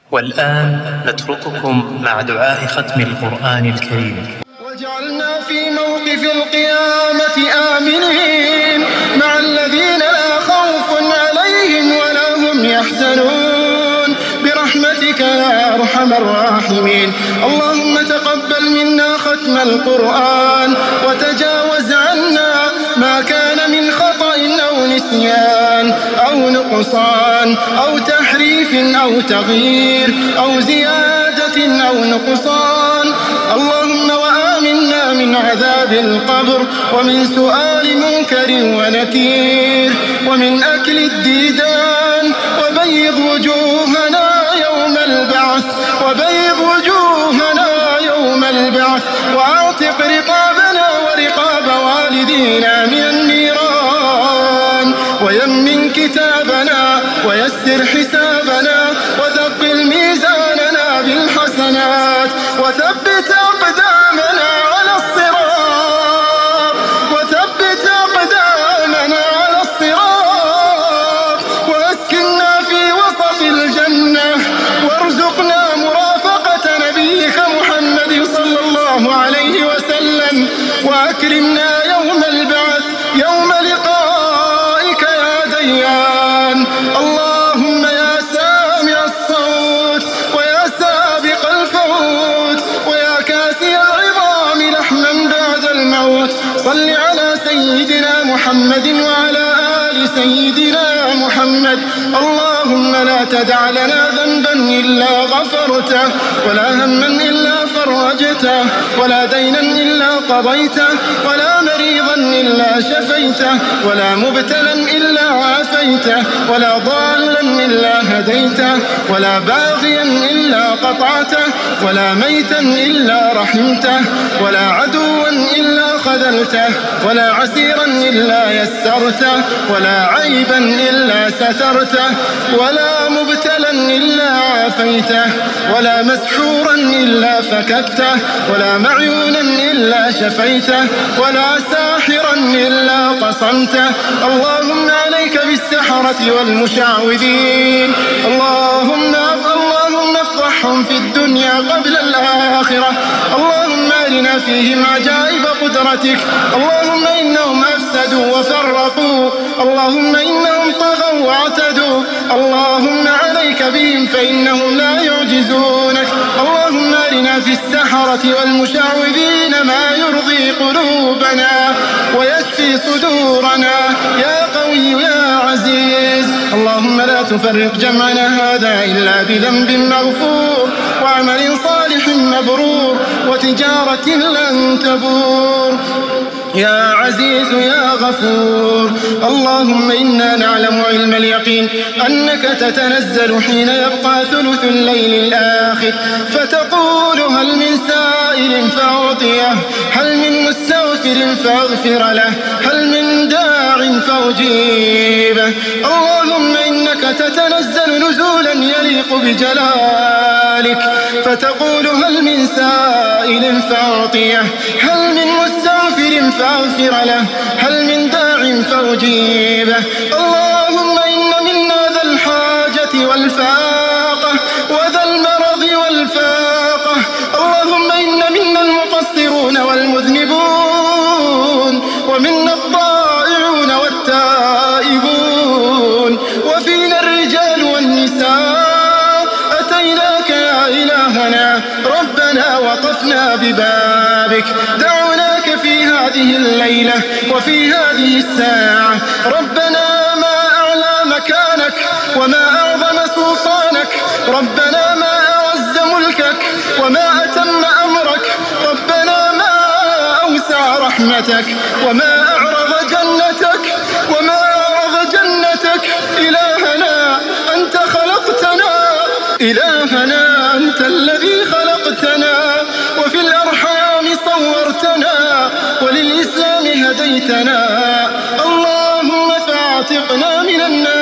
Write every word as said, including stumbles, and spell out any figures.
والآن نترككم مع دعاء ختم القرآن الكريم. وجعلنا في موقف القيامة آمنين مع الذين لا خوف عليهم ولا هم يحزنون برحمتك يا أرحم الراحمين. اللهم تقبل منا ختم القرآن وتجاوز عنا ما كان من خطأ أو نسيان أو نقصان أو تحريف أو تغيير أو زيادة أو نقصان. اللهم وآمنا من عذاب القبر ومن سؤال منكر ونكير ومن أكل الديدان. وبيض وجوهنا يوم البعث وبيض وجوهنا يوم البعث وأعتق رقابنا ورقاب والدينا من النيران ويمن كتابنا ويسر حسابنا وثقل ميزاننا بالحسنات وثبت أقدامنا على الصراط وثبت أقدامنا على الصراط وأسكننا في وسط الجنة وارزقنا مرافقة نبيك محمد صلى الله عليه وسلم وأكرمنا يوم البعث يوم لقائك يا ديان. اللهم يا سامع الصوت ويا سابق الفوت ويا كاسي العظام لحما بعد الموت صل على سيدنا محمد وعلى آل سيدنا محمد. اللهم لا تدع لنا ذنبا إلا غفرته ولا هما إلا فرجته ولا دينا إلا قضيته ولا مريضا إلا شفيته ولا مبتلا إلا عافيته ولا ضالا إلا هديته ولا باغيا إلا قطعته ولا ميتا إلا رحمته ولا عدوا إلا خذلته ولا عسيرا إلا يسرته ولا عيبا إلا سترته ولا مبتلا إلا عافيته ولا مسحورا إلا فككته ولا معيونا إلا شفيته ولا ساحرا إلا قصمته. اللهم عليك بالسحرة والمشعوذين. اللهم اللهم افضحهم في الدنيا قبل الآخرة. اللهم أرنا فيهم عجائب قدرتك. اللهم إنهم أفسدوا وفرقوا. اللهم إنهم طغوا واعتدوا. اللهم عليك بهم فإنهم لا يعجزونك. اللهم أرنا في السحرة والمشعوذين ما يرضي قلوبنا ويشفي صدورنا يا قوي يا عزيز. اللهم لا تفرق جمعنا هذا إلا بذنب مغفور وعمل صالح مبرور وتجارة لن تبور يا عزيز يا غفور. اللهم إنا نعلم علم اليقين أنك تتنزل حين يبقى ثلث الليل الآخر فتقول هل من سائل فأعطيه هل من مستغفر فاغفر له هل من داع فأجيبه. اللهم إنك تتنزل نزولا يليق بجلالك فتقول هل من سائل فأعطيه هل من مستغفر فاغفر له هل من داع فأجيبه. اللهم إن منا ذا الحاجة والفاقة وذا المرض والفاقة. اللهم إن منا المقصرون والمذنبون ومنا الضائعون والتائبون وفينا الرجال والنساء. أتيناك يا إلهنا ربنا وقفنا ببابك دعوناك في هذه الليلة وفي هذه الساعة. ربنا ما أعلى مكانك وما أعظم سلطانك. ربنا ما أعز ملكك وما أتم أمرك. ربنا ما أوسع رحمتك وما أعرض جنتك وما أعرض جنتك. إلهنا أنت خلقتنا إلهنا أنت الذي خلقتنا وفي الأرحام صورتنا وللإسلام هديتنا. اللهم فاعتقنا من النار